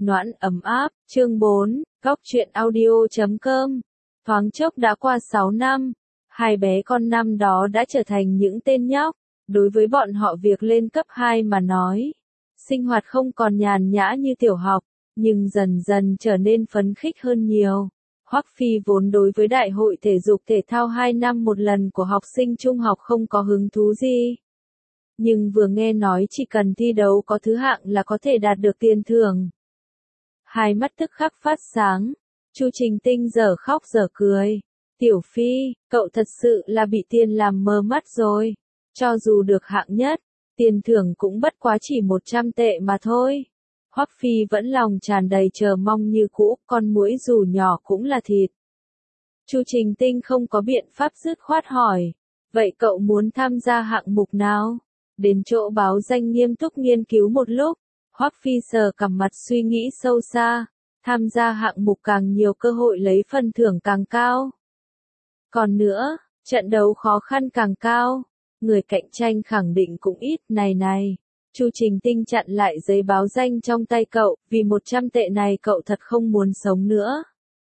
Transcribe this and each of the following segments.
Noãn ấm áp, chương 4, góc truyện audio.com. Thoáng chốc đã qua 6 năm, hai bé con năm đó đã trở thành những tên nhóc. Đối với bọn họ việc lên cấp 2 mà nói, sinh hoạt không còn nhàn nhã như tiểu học, nhưng dần dần trở nên phấn khích hơn nhiều. Hoắc Phi vốn đối với đại hội thể dục thể thao 2 năm một lần của học sinh trung học không có hứng thú gì. Nhưng vừa nghe nói chỉ cần thi đấu có thứ hạng là có thể đạt được tiền thưởng, hai mắt tức khắc phát sáng. Chu Trình Tinh dở khóc dở cười. Tiểu Phi, cậu thật sự là bị tiền làm mờ mắt rồi. Cho dù được hạng nhất, tiền thưởng cũng bất quá chỉ 100 tệ mà thôi. Hoắc Phi vẫn lòng tràn đầy chờ mong như cũ, con muỗi dù nhỏ cũng là thịt. Chu Trình Tinh không có biện pháp dứt khoát hỏi, vậy cậu muốn tham gia hạng mục nào? Đến chỗ báo danh nghiêm túc nghiên cứu một lúc, Hoắc Phi sờ cằm mặt suy nghĩ sâu xa, tham gia hạng mục càng nhiều cơ hội lấy phần thưởng càng cao. Còn nữa, trận đấu khó khăn càng cao, người cạnh tranh khẳng định cũng ít. Này, Chu Trình Tinh chặn lại giấy báo danh trong tay cậu, vì 100 tệ này cậu thật không muốn sống nữa.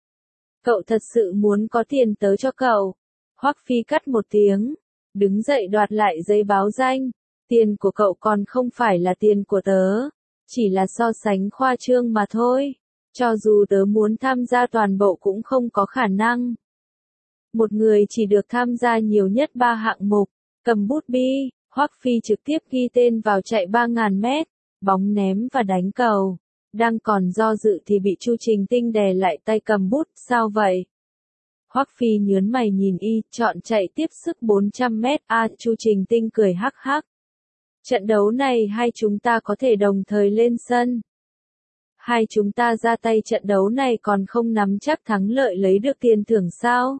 Cậu thật sự muốn có tiền tới cho cậu. Hoắc Phi cắt một tiếng, đứng dậy đoạt lại giấy báo danh. Tiền của cậu còn không phải là tiền của tớ, chỉ là so sánh khoa trương mà thôi. Cho dù tớ muốn tham gia toàn bộ cũng không có khả năng. Một người chỉ được tham gia nhiều nhất 3 hạng mục. Cầm bút bi, Hoắc Phi trực tiếp ghi tên vào chạy 3.000 mét, bóng ném và đánh cầu. Đang còn do dự thì bị Chu Trình Tinh đè lại tay cầm bút, sao vậy? Hoắc Phi nhớn mày nhìn y, chọn chạy tiếp sức 400 mét. Chu Trình Tinh cười hắc hắc. Trận đấu này hai chúng ta có thể đồng thời lên sân. Hai chúng ta ra tay trận đấu này còn không nắm chắc thắng lợi lấy được tiền thưởng sao?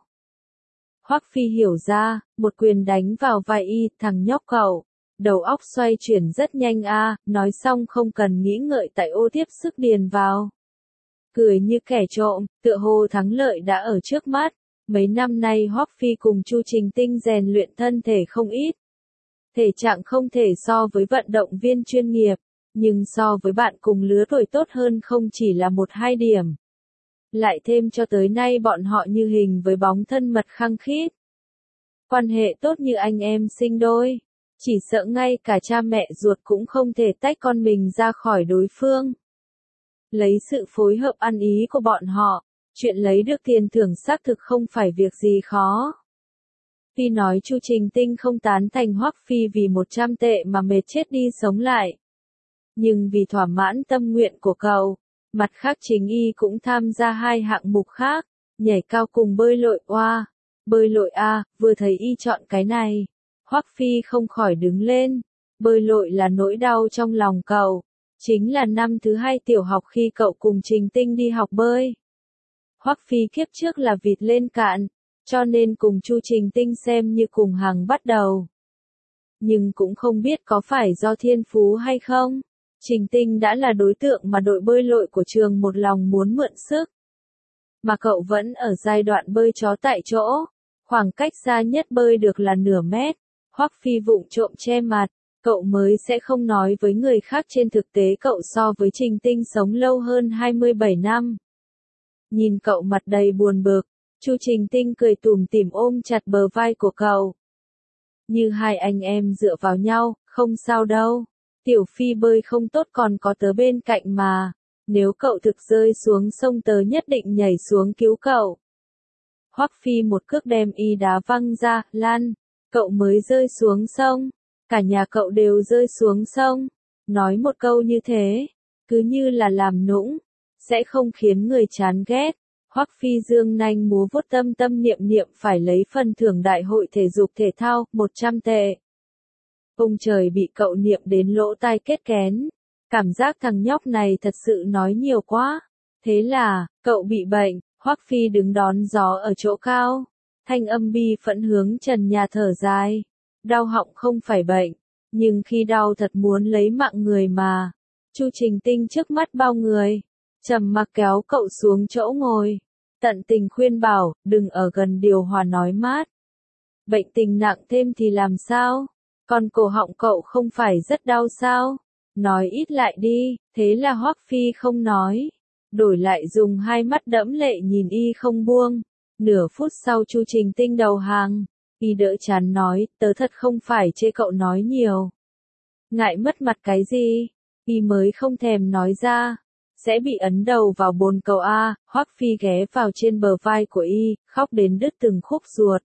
Hoắc Phi hiểu ra, một quyền đánh vào vai y, thằng nhóc cậu. Đầu óc xoay chuyển rất nhanh nói xong không cần nghĩ ngợi tại ô tiếp sức điền vào. Cười như kẻ trộm, tựa hồ thắng lợi đã ở trước mắt. Mấy năm nay Hoắc Phi cùng Chu Trình Tinh rèn luyện thân thể không ít. Thể trạng không thể so với vận động viên chuyên nghiệp, nhưng so với bạn cùng lứa tuổi tốt hơn không chỉ là 1-2 điểm. Lại thêm cho tới nay bọn họ như hình với bóng thân mật khăng khít. Quan hệ tốt như anh em sinh đôi, chỉ sợ ngay cả cha mẹ ruột cũng không thể tách con mình ra khỏi đối phương. Lấy sự phối hợp ăn ý của bọn họ, chuyện lấy được tiền thưởng xác thực không phải việc gì khó. Phi nói Chu Trình Tinh không tán thành Hoắc Phi vì 100 tệ mà mệt chết đi sống lại. Nhưng vì thỏa mãn tâm nguyện của cậu, mặt khác chính y cũng tham gia 2 hạng mục khác, nhảy cao cùng bơi lội. Bơi lội vừa thấy y chọn cái này, Hoắc Phi không khỏi đứng lên. Bơi lội là nỗi đau trong lòng cậu, chính là năm thứ 2 tiểu học khi cậu cùng Trình Tinh đi học bơi. Hoắc Phi kiếp trước là vịt lên cạn, cho nên cùng Chu Trình Tinh xem như cùng hàng bắt đầu. Nhưng cũng không biết có phải do thiên phú hay không, Trình Tinh đã là đối tượng mà đội bơi lội của trường một lòng muốn mượn sức. Mà cậu vẫn ở giai đoạn bơi chó tại chỗ, khoảng cách xa nhất bơi được là nửa mét. Hoắc Phi vụng trộm che mặt, cậu mới sẽ không nói với người khác trên thực tế cậu so với Trình Tinh sống lâu hơn 27 năm. Nhìn cậu mặt đầy buồn bực, Chu Trình Tinh cười tủm tỉm ôm chặt bờ vai của cậu. Như hai anh em dựa vào nhau, không sao đâu. Tiểu Phi bơi không tốt còn có tớ bên cạnh mà. Nếu cậu thực rơi xuống sông tớ nhất định nhảy xuống cứu cậu. Hoắc Phi một cước đem y đá văng ra, lăn. Cậu mới rơi xuống sông. Cả nhà cậu đều rơi xuống sông. Nói một câu như thế, cứ như là làm nũng, sẽ không khiến người chán ghét. Hoắc Phi dương nanh múa vuốt tâm niệm phải lấy phần thưởng đại hội thể dục thể thao, 100 tệ. Ông trời bị cậu niệm đến lỗ tai kết kén. Cảm giác thằng nhóc này thật sự nói nhiều quá. Thế là, cậu bị bệnh. Hoắc Phi đứng đón gió ở chỗ cao. Thanh âm bi phẫn hướng trần nhà thở dài. Đau họng không phải bệnh, nhưng khi đau thật muốn lấy mạng người mà. Chu Trình Tinh trước mắt bao người, trầm mặc kéo cậu xuống chỗ ngồi. Tận tình khuyên bảo, đừng ở gần điều hòa nói mát. Bệnh tình nặng thêm thì làm sao? Còn cổ họng cậu không phải rất đau sao? Nói ít lại đi, thế là Hoắc Phi không nói. Đổi lại dùng hai mắt đẫm lệ nhìn y không buông. Nửa phút sau Chu Trình Tinh đầu hàng. Y đỡ chán nói, tớ thật không phải chê cậu nói nhiều. Ngại mất mặt cái gì? Y mới không thèm nói ra. Sẽ bị ấn đầu vào bồn cầu A. Hoắc Phi ghé vào trên bờ vai của y, khóc đến đứt từng khúc ruột.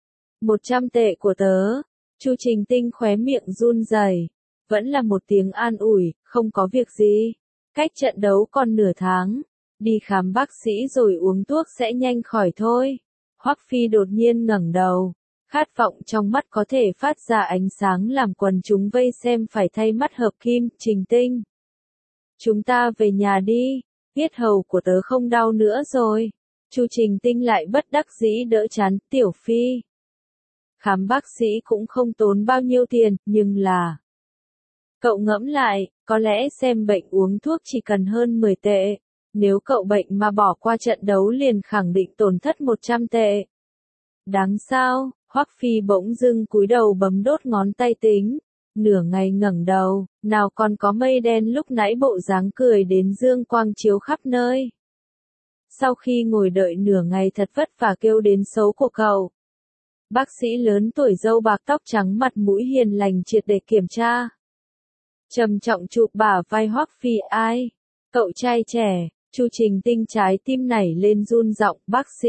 100 tệ của tớ. Chu Trình Tinh khóe miệng run rẩy. Vẫn là một tiếng an ủi, không có việc gì. Cách trận đấu còn nửa tháng. Đi khám bác sĩ rồi uống thuốc sẽ nhanh khỏi thôi. Hoắc Phi đột nhiên ngẩng đầu. Khát vọng trong mắt có thể phát ra ánh sáng làm quần chúng vây xem phải thay mắt hợp kim. Trình Tinh. Chúng ta về nhà đi. Yết hầu của tớ không đau nữa rồi. Chu Trình Tinh lại bất đắc dĩ đỡ chán. Tiểu Phi. Khám bác sĩ cũng không tốn bao nhiêu tiền, nhưng là... Cậu ngẫm lại, có lẽ xem bệnh uống thuốc chỉ cần hơn 10 tệ. Nếu cậu bệnh mà bỏ qua trận đấu liền khẳng định tổn thất 100 tệ. Đáng sao, Hoắc Phi bỗng dưng cúi đầu bấm đốt ngón tay tính. Nửa ngày ngẩng đầu, nào còn có mây đen lúc nãy bộ dáng cười đến dương quang chiếu khắp nơi. Sau khi ngồi đợi nửa ngày thật vất vả kêu đến xấu của cậu. Bác sĩ lớn tuổi râu bạc tóc trắng mặt mũi hiền lành triệt để kiểm tra. Trầm trọng chụp bả vai Hoắc Phi. Ai? Cậu trai trẻ. Chu Trình Tinh trái tim nảy lên run giọng. Bác sĩ.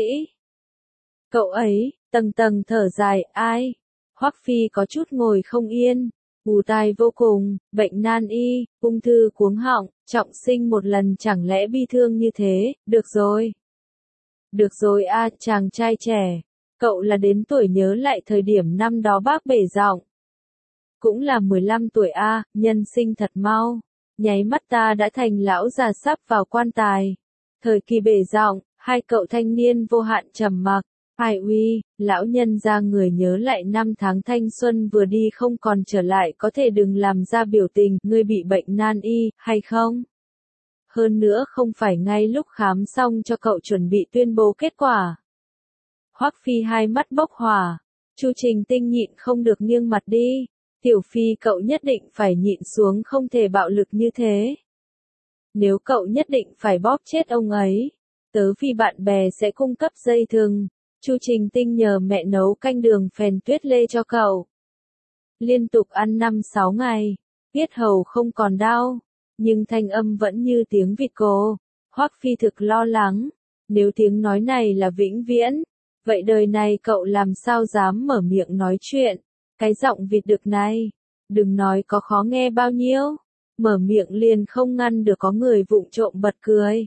Cậu ấy, tầng tầng thở dài. Ai? Hoắc Phi có chút ngồi không yên. Ù tai vô cùng, bệnh nan y, ung thư cuống họng, trọng sinh một lần chẳng lẽ bi thương như thế. Được rồi. Được rồi a, chàng trai trẻ. Cậu là đến tuổi nhớ lại thời điểm năm đó bác bể giọng. Cũng là 15 tuổi a, nhân sinh thật mau. Nháy mắt ta đã thành lão già sắp vào quan tài. Thời kỳ bể giọng, hai cậu thanh niên vô hạn trầm mặc. Ai uy, lão nhân ra người nhớ lại năm tháng thanh xuân vừa đi không còn trở lại có thể đừng làm ra biểu tình, ngươi bị bệnh nan y, hay không? Hơn nữa không phải ngay lúc khám xong cho cậu chuẩn bị tuyên bố kết quả. Hoắc Phi hai mắt bốc hỏa. Chu Trình Tinh nhịn không được nghiêng mặt đi. Tiểu Phi cậu nhất định phải nhịn xuống không thể bạo lực như thế. Nếu cậu nhất định phải bóp chết ông ấy, tớ vì bạn bè sẽ cung cấp dây thừng. Chu Trình Tinh nhờ mẹ nấu canh đường phèn tuyết lê cho cậu. Liên tục ăn 5-6 ngày, yết hầu không còn đau, nhưng thanh âm vẫn như tiếng vịt cổ. Hoắc Phi thực lo lắng, nếu tiếng nói này là vĩnh viễn, vậy đời này cậu làm sao dám mở miệng nói chuyện. Cái giọng vịt đực này, đừng nói có khó nghe bao nhiêu, mở miệng liền không ngăn được có người vụng trộm bật cười.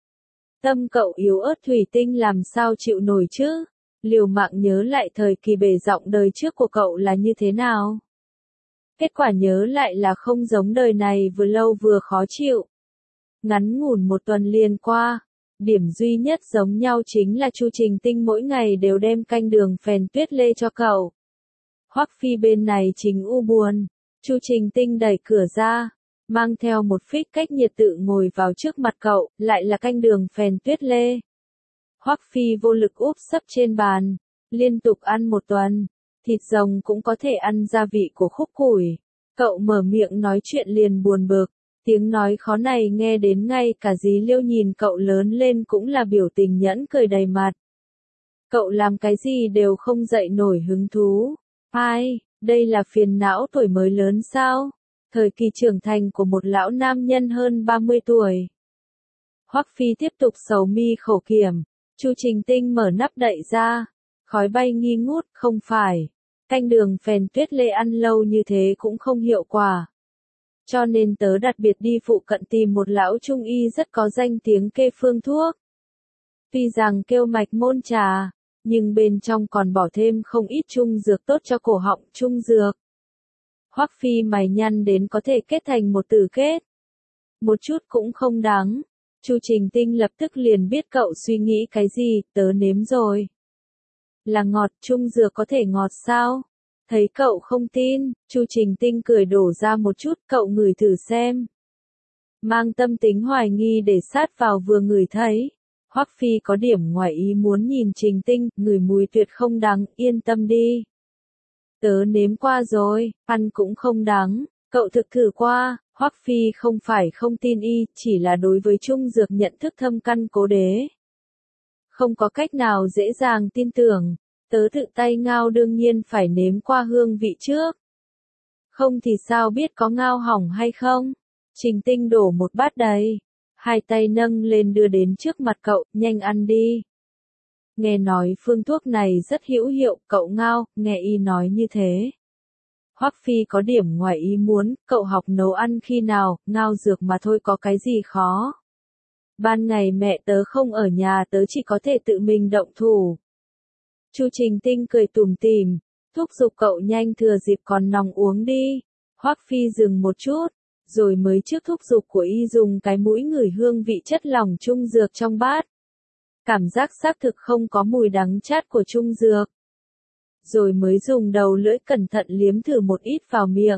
Tâm cậu yếu ớt thủy tinh làm sao chịu nổi chứ, liều mạng nhớ lại thời kỳ bể giọng đời trước của cậu là như thế nào. Kết quả nhớ lại là không giống đời này vừa lâu vừa khó chịu. Ngắn ngủn một tuần liền qua, điểm duy nhất giống nhau chính là Chu Trình Tinh mỗi ngày đều đem canh đường phèn tuyết lê cho cậu. Hoắc Phi bên này chính u buồn, Chu Trình Tinh đẩy cửa ra, mang theo một phích cách nhiệt tự ngồi vào trước mặt cậu, lại là canh đường phèn tuyết lê. Hoắc Phi vô lực úp sấp trên bàn, liên tục ăn một tuần, thịt rồng cũng có thể ăn gia vị của khúc củi. Cậu mở miệng nói chuyện liền buồn bực, tiếng nói khó này nghe đến ngay cả Dí Liêu nhìn cậu lớn lên cũng là biểu tình nhẫn cười đầy mặt. Cậu làm cái gì đều không dậy nổi hứng thú. Ai, đây là phiền não tuổi mới lớn sao? Thời kỳ trưởng thành của một lão nam nhân hơn 30 tuổi. Hoắc Phi tiếp tục sầu mi khổ kiểm. Chu Trình Tinh mở nắp đậy ra. Khói bay nghi ngút, không phải. Canh đường phèn tuyết lê ăn lâu như thế cũng không hiệu quả. Cho nên tớ đặc biệt đi phụ cận tìm một lão trung y rất có danh tiếng kê phương thuốc. Tuy rằng kêu mạch môn trà, nhưng bên trong còn bỏ thêm không ít trung dược tốt cho cổ họng. Trung dược. Hoắc Phi mày nhăn đến có thể kết thành một từ kết. Một chút cũng không đáng. Chu Trình Tinh lập tức liền biết cậu suy nghĩ cái gì, tớ nếm rồi. Là ngọt, trung dược có thể ngọt sao? Thấy cậu không tin, Chu Trình Tinh cười đổ ra một chút, cậu ngửi thử xem. Mang tâm tính hoài nghi để sát vào vừa ngửi thấy. Hoắc Phi có điểm ngoài ý muốn nhìn Trình Tinh, ngửi mùi tuyệt không đắng, yên tâm đi. Tớ nếm qua rồi, ăn cũng không đắng, Cậu thực thử qua, Hoắc Phi không phải không tin y, chỉ là đối với Trung Dược nhận thức thâm căn cố đế. Không có cách nào dễ dàng tin tưởng, tớ tự tay ngao đương nhiên phải nếm qua hương vị trước. Không thì sao biết có ngao hỏng hay không? Trình Tinh đổ một bát đầy, hai tay nâng lên đưa đến trước mặt cậu, nhanh ăn đi. Nghe nói phương thuốc này rất hữu hiệu, cậu ngao, nghe y nói như thế. Hoắc Phi có điểm ngoài ý muốn, cậu học nấu ăn khi nào, ngao dược mà thôi có cái gì khó. Ban ngày mẹ tớ không ở nhà tớ chỉ có thể tự mình động thủ. Chu Trình Tinh cười tủm tỉm, thúc giục cậu nhanh thừa dịp còn nóng uống đi. Hoắc Phi dừng một chút, rồi mới trước thúc giục của y dùng cái mũi ngửi hương vị chất lỏng trung dược trong bát. Cảm giác xác thực không có mùi đắng chát của trung dược. Rồi mới dùng đầu lưỡi cẩn thận liếm thử một ít vào miệng.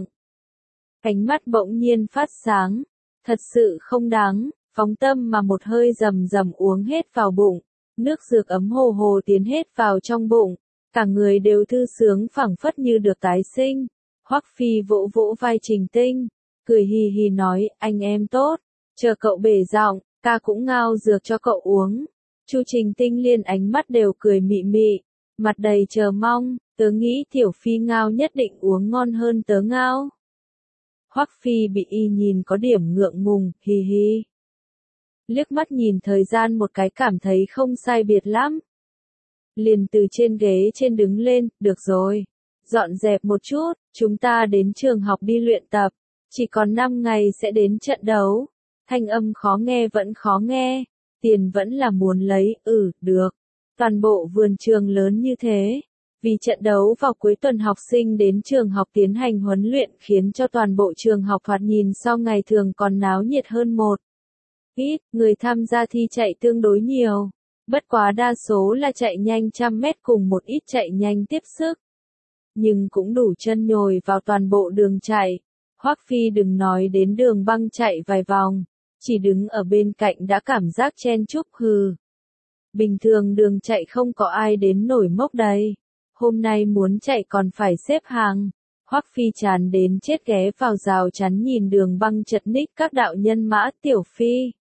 Ánh mắt bỗng nhiên phát sáng, thật sự không đáng, phóng tâm mà một hơi rầm rầm uống hết vào bụng, nước dược ấm hồ hồ tiến hết vào trong bụng, cả người đều thư sướng phảng phất như được tái sinh. Hoắc Phi vỗ vỗ vai Trình Tinh, cười hì hì nói, anh em tốt, chờ cậu bể giọng, ca cũng ngao dược cho cậu uống. Chu Trình Tinh liên ánh mắt đều cười mị mị, mặt đầy chờ mong, tớ nghĩ Tiểu Phi ngao nhất định uống ngon hơn tớ ngao. Hoắc Phi bị y nhìn có điểm ngượng ngùng, hì hì. Liếc mắt nhìn thời gian một cái cảm thấy không sai biệt lắm. Liền từ trên ghế trên đứng lên, được rồi. Dọn dẹp một chút, chúng ta đến trường học đi luyện tập. Chỉ còn 5 ngày sẽ đến trận đấu. Thanh âm khó nghe vẫn khó nghe. Tiền vẫn là muốn lấy, được. Toàn bộ vườn trường lớn như thế. Vì trận đấu vào cuối tuần học sinh đến trường học tiến hành huấn luyện khiến cho toàn bộ trường học thoạt nhìn so ngày thường còn náo nhiệt hơn một ít, người tham gia thi chạy tương đối nhiều. Bất quá đa số là chạy nhanh 100 mét cùng một ít chạy nhanh tiếp sức. Nhưng cũng đủ chân nhồi vào toàn bộ đường chạy. Hoắc Phi đừng nói đến đường băng chạy vài vòng, chỉ đứng ở bên cạnh đã cảm giác chen chúc hừ. Bình thường đường chạy không có ai đến nổi mốc đây. Hôm nay muốn chạy còn phải xếp hàng. Hoắc Phi chán đến chết ghé vào rào chắn nhìn đường băng chật ních các đạo nhân mã. Tiểu Phi.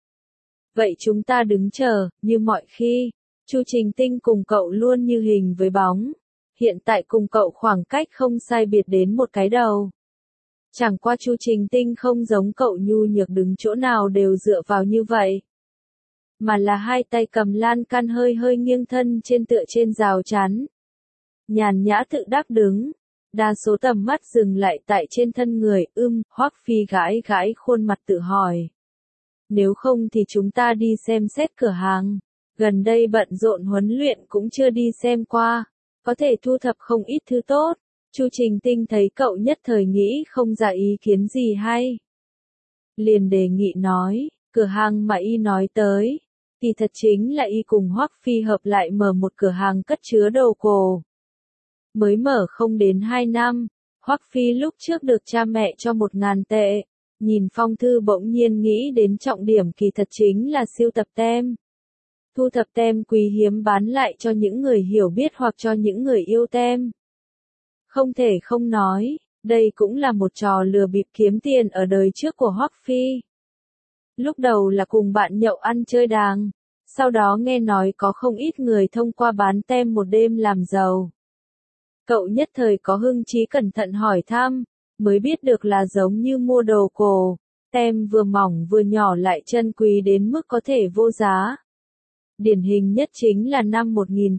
Vậy chúng ta đứng chờ, như mọi khi. Chu Trình Tinh cùng cậu luôn như hình với bóng. Hiện tại cùng cậu khoảng cách không sai biệt đến một cái đầu. Chẳng qua Chu Trình Tinh không giống cậu nhu nhược đứng chỗ nào đều dựa vào như vậy. Mà là hai tay cầm lan can hơi hơi nghiêng thân trên tựa trên rào chắn. Nhàn nhã tự đắc đứng. Đa số tầm mắt dừng lại tại trên thân người, Hoắc Phi gãi gãi khuôn mặt tự hỏi. Nếu không thì chúng ta đi xem xét cửa hàng. Gần đây bận rộn huấn luyện cũng chưa đi xem qua. Có thể thu thập không ít thứ tốt. Chu Trình Tinh thấy cậu nhất thời nghĩ không ra ý kiến gì hay. Liền đề nghị nói, cửa hàng mà y nói tới. Thì thật chính là y cùng Hoắc Phi hợp lại mở một cửa hàng cất chứa đồ cổ. Mới mở không đến 2 năm, Hoắc Phi lúc trước được cha mẹ cho 1.000 tệ. Nhìn phong thư bỗng nhiên nghĩ đến trọng điểm kỳ thật chính là siêu tập tem. Thu thập tem quý hiếm bán lại cho những người hiểu biết hoặc cho những người yêu tem. Không thể không nói, đây cũng là một trò lừa bịp kiếm tiền ở đời trước của Hoắc Phi. Lúc đầu là cùng bạn nhậu ăn chơi đàng, sau đó nghe nói có không ít người thông qua bán tem một đêm làm giàu. Cậu nhất thời có hưng trí cẩn thận hỏi thăm, mới biết được là giống như mua đồ cổ, tem vừa mỏng vừa nhỏ lại chân quý đến mức có thể vô giá. Điển hình nhất chính là năm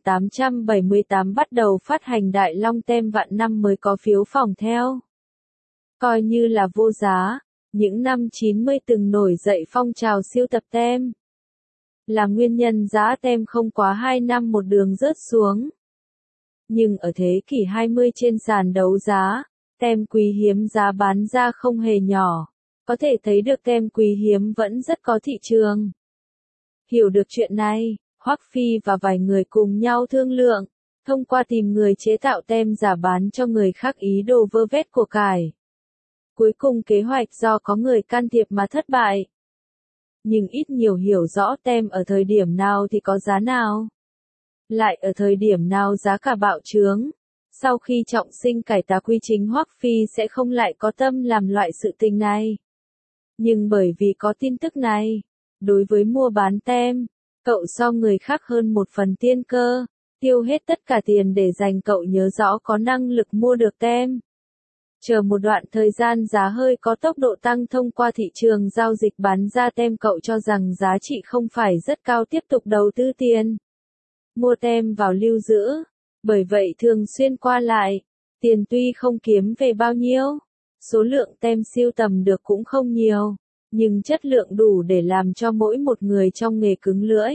1878 bắt đầu phát hành Đại Long tem vạn năm mới có phiếu phòng theo. Coi như là vô giá, những năm 90 từng nổi dậy phong trào siêu tập tem. Là nguyên nhân giá tem không quá 2 năm một đường rớt xuống. Nhưng ở thế kỷ 20 trên sàn đấu giá, tem quý hiếm giá bán ra không hề nhỏ. Có thể thấy được tem quý hiếm vẫn rất có thị trường. Hiểu được chuyện này, Hoắc Phi và vài người cùng nhau thương lượng, thông qua tìm người chế tạo tem giả bán cho người khác ý đồ vơ vét của cải. Cuối cùng kế hoạch do có người can thiệp mà thất bại. Nhưng ít nhiều hiểu rõ tem ở thời điểm nào thì có giá nào. Lại ở thời điểm nào giá cả bạo chướng. Sau khi trọng sinh cải tà quy chính Hoắc Phi sẽ không lại có tâm làm loại sự tình này. Nhưng bởi vì có tin tức này, đối với mua bán tem, cậu so người khác hơn một phần tiên cơ, tiêu hết tất cả tiền để dành cậu nhớ rõ có năng lực mua được tem. Chờ một đoạn thời gian giá hơi có tốc độ tăng thông qua thị trường giao dịch bán ra tem, cậu cho rằng giá trị không phải rất cao, tiếp tục đầu tư tiền. Mua tem vào lưu giữ, bởi vậy thường xuyên qua lại, tiền tuy không kiếm về bao nhiêu, số lượng tem sưu tầm được cũng không nhiều, nhưng chất lượng đủ để làm cho mỗi một người trong nghề cứng lưỡi.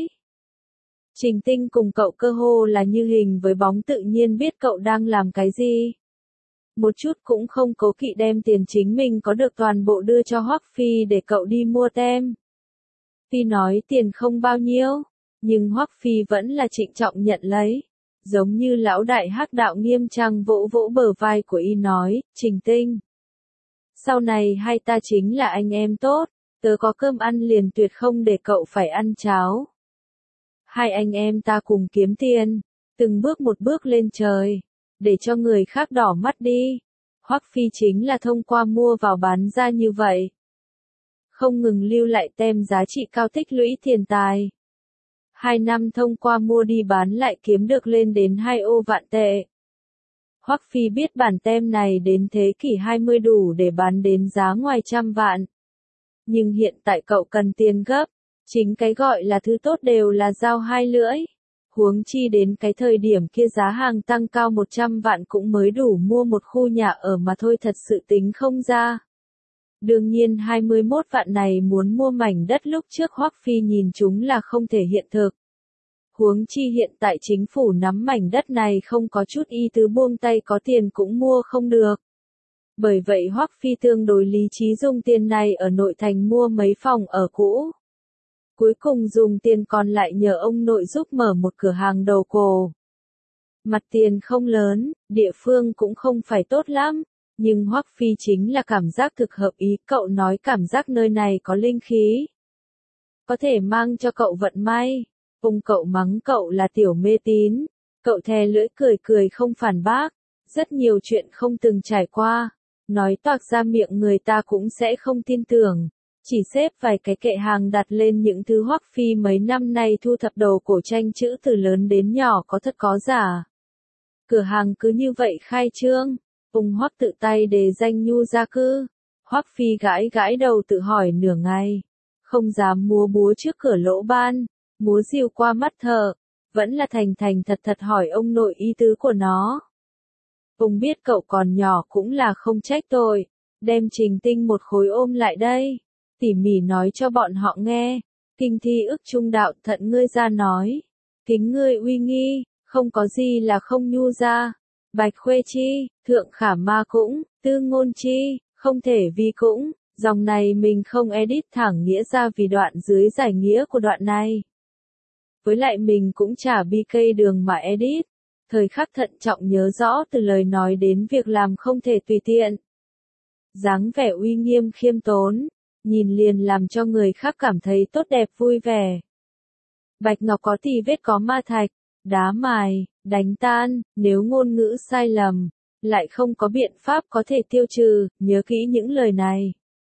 Trình Tinh cùng cậu cơ hồ là như hình với bóng, tự nhiên biết cậu đang làm cái gì. Một chút cũng không cố kỵ đem tiền chính mình có được toàn bộ đưa cho Hoắc Phi để cậu đi mua tem. Phi nói tiền không bao nhiêu, nhưng Hoắc Phi vẫn là trịnh trọng nhận lấy. Giống như lão đại hắc đạo nghiêm trang vỗ vỗ bờ vai của y nói, Trình Tinh. Sau này hai ta chính là anh em tốt, tớ có cơm ăn liền tuyệt không để cậu phải ăn cháo. Hai anh em ta cùng kiếm tiền, từng bước một bước lên trời, để cho người khác đỏ mắt đi. Hoắc Phi chính là thông qua mua vào bán ra như vậy. Không ngừng lưu lại tem giá trị cao, tích lũy tiền tài. 2 năm thông qua mua đi bán lại kiếm được lên đến 2 ô vạn tệ. Hoắc Phi biết bản tem này đến thế kỷ 20 đủ để bán đến giá ngoài trăm vạn. Nhưng hiện tại cậu cần tiền gấp, chính cái gọi là thứ tốt đều là dao hai lưỡi. Huống chi đến cái thời điểm kia giá hàng tăng cao 100 vạn cũng mới đủ mua một khu nhà ở mà thôi, thật sự tính không ra. Đương nhiên 21 vạn này muốn mua mảnh đất lúc trước Hoắc Phi nhìn chúng là không thể hiện thực. Huống chi hiện tại chính phủ nắm mảnh đất này không có chút ý tứ buông tay, có tiền cũng mua không được. Bởi vậy Hoắc Phi tương đối lý trí dùng tiền này ở nội thành mua mấy phòng ở cũ. Cuối cùng dùng tiền còn lại nhờ ông nội giúp mở một cửa hàng đầu cổ. Mặt tiền không lớn, địa phương cũng không phải tốt lắm, nhưng Hoắc Phi chính là cảm giác thực hợp ý, cậu nói cảm giác nơi này có linh khí. Có thể mang cho cậu vận may. Ông cậu mắng cậu là tiểu mê tín, cậu thè lưỡi cười cười không phản bác, rất nhiều chuyện không từng trải qua, nói toạc ra miệng người ta cũng sẽ không tin tưởng. Chỉ xếp vài cái kệ hàng đặt lên những thứ Hoắc Phi mấy năm nay thu thập đồ cổ tranh chữ từ lớn đến nhỏ, có thật có giả. Cửa hàng cứ như vậy khai trương, ông Hoắc tự tay đề danh Nhu Gia Cư. Hoắc Phi gãi gãi đầu tự hỏi nửa ngày, không dám múa búa trước cửa lỗ ban, múa rìu qua mắt thợ, vẫn là thành thành thật thật hỏi ông nội ý tứ của nó. Ông biết cậu còn nhỏ cũng là không trách tội, đem Trình Tinh một khối ôm lại đây, tỉ mỉ nói cho bọn họ nghe. Kinh thi ức trung đạo, thận ngươi ra nói, kính ngươi uy nghi, không có gì là không Nhu ra. Bạch Khuê chi, thượng khả ma cũng, tư ngôn chi, không thể vi cũng. Dòng này mình không edit thẳng nghĩa ra vì đoạn dưới giải nghĩa của đoạn này. Với lại mình cũng chả BK đường mà edit. Thời khắc thận trọng nhớ rõ từ lời nói đến việc làm không thể tùy tiện. Dáng vẻ uy nghiêm khiêm tốn, nhìn liền làm cho người khác cảm thấy tốt đẹp vui vẻ. Bạch ngọc có tì vết có ma thạch, đá mài, đánh tan, nếu ngôn ngữ sai lầm, lại không có biện pháp có thể tiêu trừ, nhớ kỹ những lời này.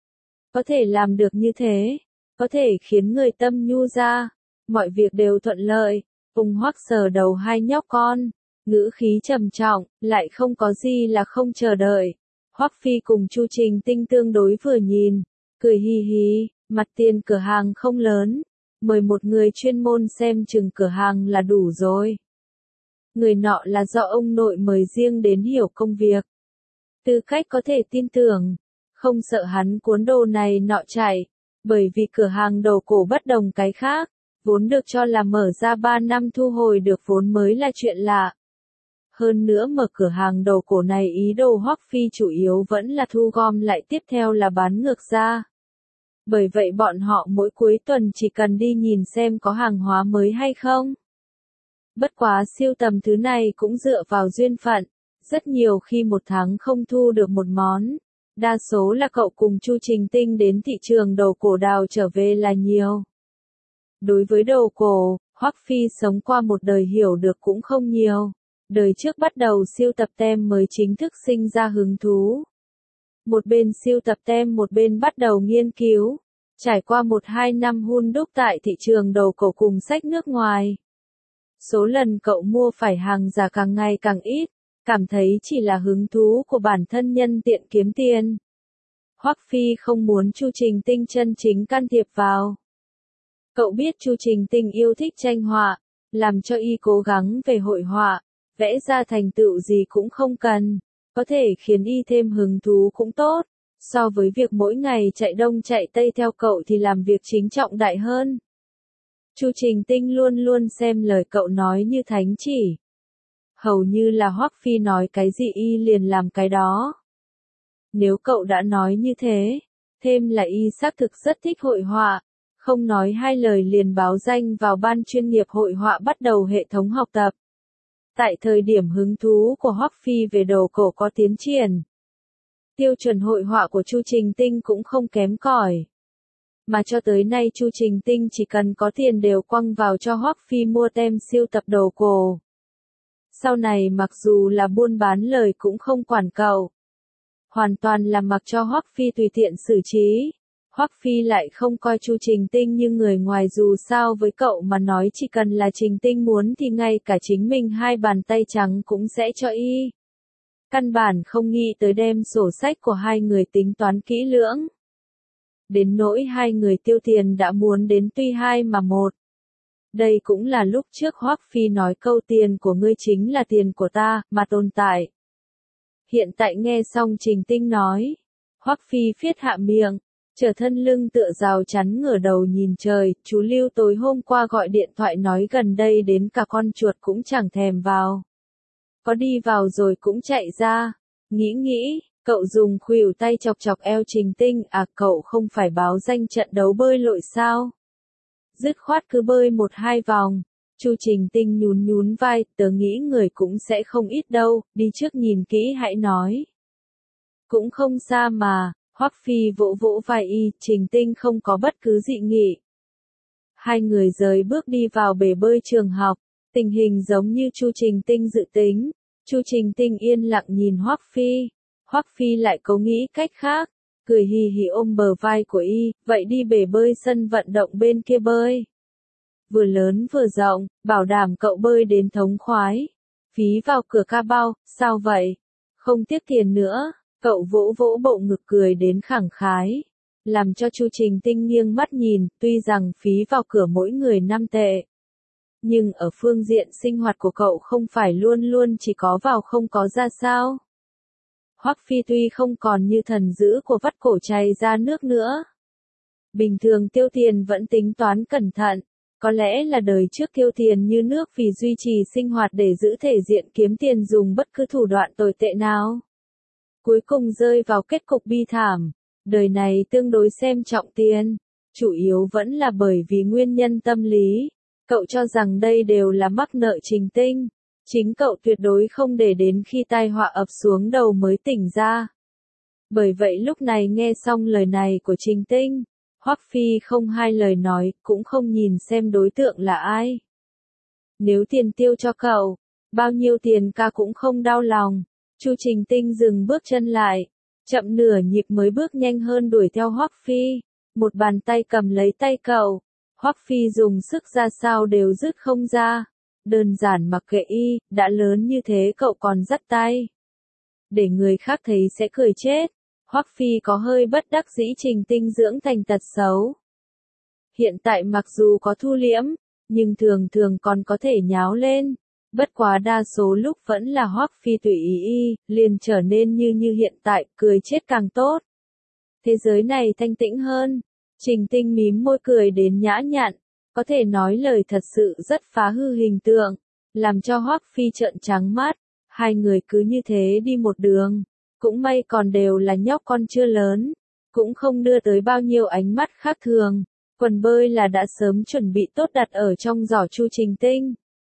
Có thể làm được như thế, có thể khiến người tâm nhu ra, mọi việc đều thuận lợi. Ung Hoắc sờ đầu hai nhóc con, ngữ khí trầm trọng, lại không có gì là không chờ đợi. Hoắc Phi cùng Chu Trình Tinh tương đối vừa nhìn, cười hi hi, mặt tiền cửa hàng không lớn, mời một người chuyên môn xem chừng cửa hàng là đủ rồi. Người nọ là do ông nội mời riêng đến hiểu công việc. Tư cách có thể tin tưởng, không sợ hắn cuốn đồ này nọ chạy, bởi vì cửa hàng đồ cổ bất đồng cái khác, vốn được cho là mở ra 3 năm thu hồi được vốn mới là chuyện lạ. Hơn nữa mở cửa hàng đồ cổ này ý đồ Hoắc Phi chủ yếu vẫn là thu gom lại, tiếp theo là bán ngược ra. Bởi vậy bọn họ mỗi cuối tuần chỉ cần đi nhìn xem có hàng hóa mới hay không. Bất quá siêu tầm thứ này cũng dựa vào duyên phận, rất nhiều khi một tháng không thu được một món. Đa số là cậu cùng Chu Trình Tinh đến thị trường đồ cổ đào trở về là nhiều. Đối với đồ cổ, Hoắc Phi sống qua một đời hiểu được cũng không nhiều. Đời trước bắt đầu siêu tập tem mới chính thức sinh ra hứng thú. Một bên siêu tập tem một bên bắt đầu nghiên cứu. Trải qua 1-2 năm hun đúc tại thị trường đồ cổ cùng sách nước ngoài. Số lần cậu mua phải hàng giả càng ngày càng ít, cảm thấy chỉ là hứng thú của bản thân nhân tiện kiếm tiền. Hoắc Phi không muốn Chu Trình Tinh chân chính can thiệp vào. Cậu biết Chu Trình Tinh yêu thích tranh họa, làm cho y cố gắng về hội họa, vẽ ra thành tựu gì cũng không cần, có thể khiến y thêm hứng thú cũng tốt. So với việc mỗi ngày chạy đông chạy tây theo cậu thì làm việc chính trọng đại hơn. Chu Trình Tinh luôn luôn xem lời cậu nói như thánh chỉ. Hầu như là Hoắc Phi nói cái gì y liền làm cái đó. Nếu cậu đã nói như thế, thêm là y xác thực rất thích hội họa, không nói hai lời liền báo danh vào ban chuyên nghiệp hội họa bắt đầu hệ thống học tập. Tại thời điểm hứng thú của Hoắc Phi về đồ cổ có tiến triển, tiêu chuẩn hội họa của Chu Trình Tinh cũng không kém cỏi. Mà cho tới nay Chu Trình Tinh chỉ cần có tiền đều quăng vào cho Hoắc Phi mua tem siêu tập đồ cổ. Sau này mặc dù là buôn bán lời cũng không quản cậu. Hoàn toàn là mặc cho Hoắc Phi tùy tiện xử trí. Hoắc Phi lại không coi Chu Trình Tinh như người ngoài, dù sao với cậu mà nói chỉ cần là Trình Tinh muốn thì ngay cả chính mình hai bàn tay trắng cũng sẽ cho y. Căn bản không nghĩ tới đem sổ sách của hai người tính toán kỹ lưỡng. Đến nỗi hai người tiêu tiền đã muốn đến tuy hai mà một. Đây cũng là lúc trước Hoắc Phi nói câu tiền của ngươi chính là tiền của ta, mà tồn tại. Hiện tại nghe xong Trình Tinh nói, Hoắc Phi phiết hạ miệng, trở thân lưng tựa rào chắn ngửa đầu nhìn trời, chú Lưu tối hôm qua gọi điện thoại nói gần đây đến cả con chuột cũng chẳng thèm vào. Có đi vào rồi cũng chạy ra, nghĩ, cậu dùng khuỷu tay chọc chọc eo Trình Tinh, à cậu không phải báo danh trận đấu bơi lội sao? Dứt khoát cứ bơi 1-2 vòng. Chu Trình Tinh nhún vai, tớ nghĩ người cũng sẽ không ít đâu, đi trước nhìn kỹ hãy nói. Cũng không xa mà, Hoắc Phi vỗ vai y, Trình Tinh không có bất cứ dị nghị. Hai người rời bước đi vào bể bơi trường học, tình hình giống như Chu Trình Tinh dự tính. Chu Trình Tinh yên lặng nhìn Hoắc Phi. Hoắc Phi lại cố nghĩ cách khác, cười hì hì ôm bờ vai của y, vậy đi bể bơi sân vận động bên kia bơi. Vừa lớn vừa rộng, bảo đảm cậu bơi đến thống khoái. Phí vào cửa ca bao, sao vậy? Không tiếc tiền nữa, cậu vỗ bộ ngực cười đến khẳng khái. Làm cho Chu Trình Tinh nghiêng mắt nhìn, tuy rằng phí vào cửa mỗi người 5 tệ. Nhưng ở phương diện sinh hoạt của cậu không phải luôn luôn chỉ có vào không có ra sao. Hoắc Phi tuy không còn như thần dữ của vắt cổ chảy ra nước nữa. Bình thường tiêu tiền vẫn tính toán cẩn thận. Có lẽ là đời trước tiêu tiền như nước vì duy trì sinh hoạt để giữ thể diện kiếm tiền dùng bất cứ thủ đoạn tồi tệ nào. Cuối cùng rơi vào kết cục bi thảm. Đời này tương đối xem trọng tiền. Chủ yếu vẫn là bởi vì nguyên nhân tâm lý. Cậu cho rằng đây đều là mắc nợ Trình Tinh. Chính cậu tuyệt đối không để đến khi tai họa ập xuống đầu mới tỉnh ra. Bởi vậy lúc này nghe xong lời này của Trình Tinh, Hoắc Phi không hai lời nói, cũng không nhìn xem đối tượng là ai. Nếu tiền tiêu cho cậu, bao nhiêu tiền ca cũng không đau lòng. Chu Trình Tinh dừng bước chân lại, chậm nửa nhịp mới bước nhanh hơn đuổi theo Hoắc Phi, một bàn tay cầm lấy tay cậu. Hoắc Phi dùng sức ra sao đều dứt không ra. Đơn giản mặc kệ y, đã lớn như thế cậu còn dắt tay. Để người khác thấy sẽ cười chết. Hoắc Phi có hơi bất đắc dĩ Trình Tinh dưỡng thành tật xấu. Hiện tại mặc dù có thu liễm, nhưng thường còn có thể nháo lên. Bất quá đa số lúc vẫn là Hoắc Phi tùy ý y, liền trở nên như hiện tại, cười chết càng tốt. Thế giới này thanh tĩnh hơn. Trình Tinh mím môi cười đến nhã nhặn, có thể nói lời thật sự rất phá hư hình tượng, làm cho Hoắc Phi trợn trắng mắt. Hai người cứ như thế đi một đường, cũng may còn đều là nhóc con chưa lớn, cũng không đưa tới bao nhiêu ánh mắt khác thường. Quần bơi là đã sớm chuẩn bị tốt đặt ở trong giỏ Chu Trình Tinh.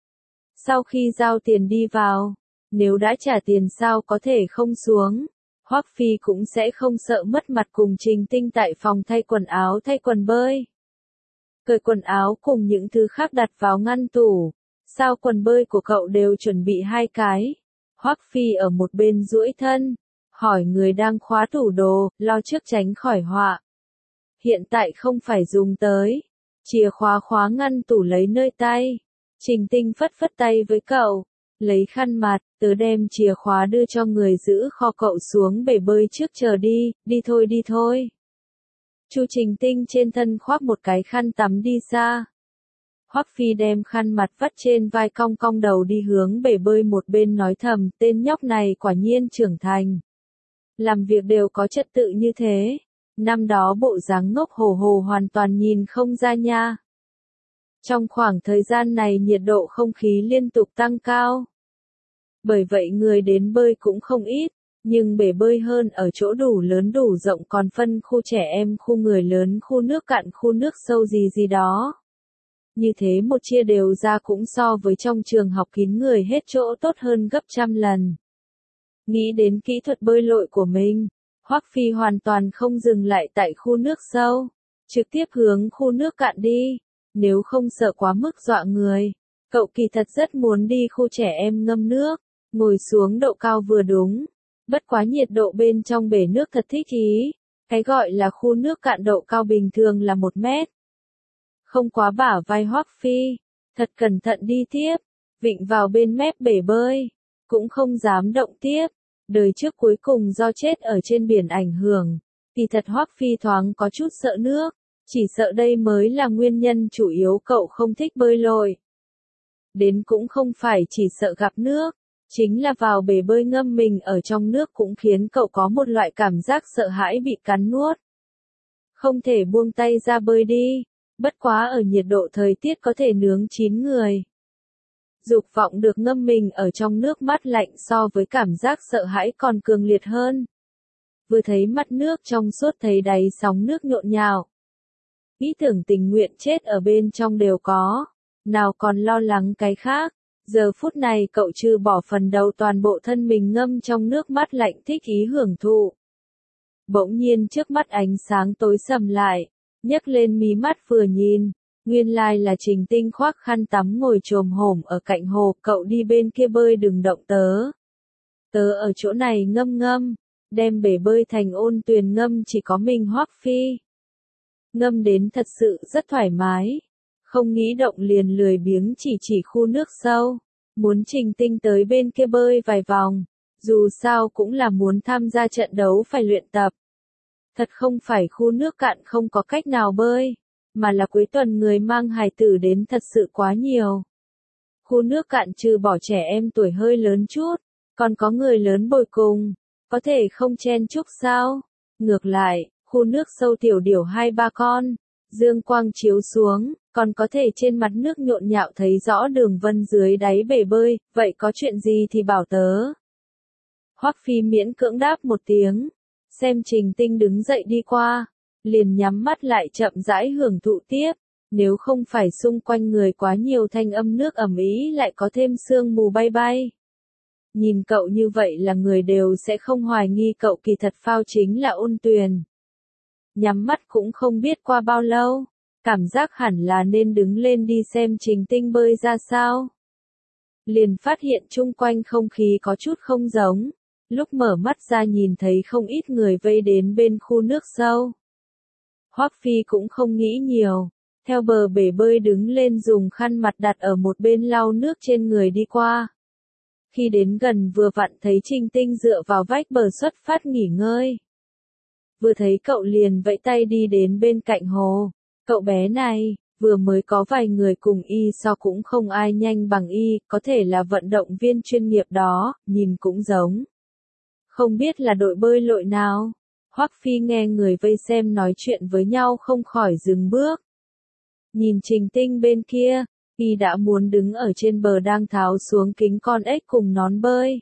Sau khi giao tiền đi vào, nếu đã trả tiền sao có thể không xuống. Hoắc Phi cũng sẽ không sợ mất mặt cùng Trình Tinh tại phòng thay quần áo thay quần bơi. Cởi quần áo cùng những thứ khác đặt vào ngăn tủ. Sao quần bơi của cậu đều chuẩn bị 2 cái? Hoắc Phi ở một bên duỗi thân, hỏi người đang khóa tủ đồ, lo trước tránh khỏi họa. Hiện tại không phải dùng tới. Chìa khóa khóa ngăn tủ lấy nơi tay. Trình Tinh phất phất tay với cậu. Lấy khăn mặt, tớ đem chìa khóa đưa cho người giữ kho, cậu xuống bể bơi trước chờ đi, đi thôi. Chu Trình Tinh trên thân khoác một cái khăn tắm đi xa. Hoắc Phi đem khăn mặt vắt trên vai, cong cong đầu đi hướng bể bơi, một bên nói thầm, tên nhóc này quả nhiên trưởng thành. Làm việc đều có trật tự như thế. Năm đó bộ dáng ngốc hồ hồ hoàn toàn nhìn không ra nha. Trong khoảng thời gian này nhiệt độ không khí liên tục tăng cao. Bởi vậy người đến bơi cũng không ít, nhưng bể bơi hơn ở chỗ đủ lớn đủ rộng, còn phân khu trẻ em, khu người lớn, khu nước cạn, khu nước sâu gì đó. Như thế một chia đều ra cũng so với trong trường học kín người hết chỗ tốt hơn gấp trăm lần. Nghĩ đến kỹ thuật bơi lội của mình, Hoắc Phi hoàn toàn không dừng lại tại khu nước sâu, trực tiếp hướng khu nước cạn đi, nếu không sợ quá mức dọa người. Cậu kỳ thật rất muốn đi khu trẻ em ngâm nước, ngồi xuống độ cao vừa đúng, bất quá nhiệt độ bên trong bể nước thật thích ý, cái gọi là khu nước cạn độ cao bình thường là 1 mét. Không quá bả vai Hoắc Phi, thật cẩn thận đi tiếp, vịn vào bên mép bể bơi, cũng không dám động tiếp. Đời trước cuối cùng do chết ở trên biển ảnh hưởng, thì thật Hoắc Phi thoáng có chút sợ nước, chỉ sợ đây mới là nguyên nhân chủ yếu cậu không thích bơi lội. Đến cũng không phải chỉ sợ gặp nước, chính là vào bể bơi ngâm mình ở trong nước cũng khiến cậu có một loại cảm giác sợ hãi bị cắn nuốt. Không thể buông tay ra bơi đi, bất quá ở nhiệt độ thời tiết có thể nướng chín người. Dục vọng được ngâm mình ở trong nước mát lạnh so với cảm giác sợ hãi còn cường liệt hơn. Vừa thấy mặt nước trong suốt, thấy đáy sóng nước nhộn nhạo. Ý tưởng tình nguyện chết ở bên trong đều có, nào còn lo lắng cái khác. Giờ phút này cậu trừ bỏ phần đầu toàn bộ thân mình ngâm trong nước mát lạnh thích ý hưởng thụ. Bỗng nhiên trước mắt ánh sáng tối sầm lại, nhấc lên mí mắt vừa nhìn. Nguyên lai là Trình Tinh khoác khăn tắm ngồi chồm hổm ở cạnh hồ, cậu đi bên kia bơi đừng động tớ. Tớ ở chỗ này ngâm, đem bể bơi thành ôn tuyền ngâm, chỉ có mình Hoắc Phi. Ngâm đến thật sự rất thoải mái, không nghĩ động liền lười biếng chỉ khu nước sâu, muốn Trình Tinh tới bên kia bơi vài vòng, dù sao cũng là muốn tham gia trận đấu phải luyện tập. Thật không phải khu nước cạn không có cách nào bơi, mà là cuối tuần người mang hài tử đến thật sự quá nhiều. Khu nước cạn trừ bỏ trẻ em tuổi hơi lớn chút, còn có người lớn bồi cùng, có thể không chen chúc sao? Ngược lại, khu nước sâu tiểu điểu 2-3 con, dương quang chiếu xuống, còn có thể trên mặt nước nhộn nhạo thấy rõ đường vân dưới đáy bể bơi, vậy có chuyện gì thì bảo tớ. Hoắc Phi miễn cưỡng đáp một tiếng, xem Trình Tinh đứng dậy đi qua, liền nhắm mắt lại chậm rãi hưởng thụ tiếp, nếu không phải xung quanh người quá nhiều thanh âm nước ầm ĩ, lại có thêm sương mù bay. Nhìn cậu như vậy là người đều sẽ không hoài nghi cậu kỳ thật phao chính là ôn tuyền. Nhắm mắt cũng không biết qua bao lâu, cảm giác hẳn là nên đứng lên đi xem Trình Tinh bơi ra sao. Liền phát hiện chung quanh không khí có chút không giống, lúc mở mắt ra nhìn thấy không ít người vây đến bên khu nước sâu. Hoắc Phi cũng không nghĩ nhiều, theo bờ bể bơi đứng lên dùng khăn mặt đặt ở một bên lau nước trên người đi qua. Khi đến gần vừa vặn thấy Trình Tinh dựa vào vách bờ xuất phát nghỉ ngơi. Vừa thấy cậu liền vẫy tay đi đến bên cạnh hồ. Cậu bé này, vừa mới có vài người cùng y so cũng không ai nhanh bằng y, có thể là vận động viên chuyên nghiệp đó, nhìn cũng giống. Không biết là đội bơi lội nào. Hoắc Phi nghe người vây xem nói chuyện với nhau không khỏi dừng bước. Nhìn Trình Tinh bên kia, y đã muốn đứng ở trên bờ đang tháo xuống kính con ếch cùng nón bơi.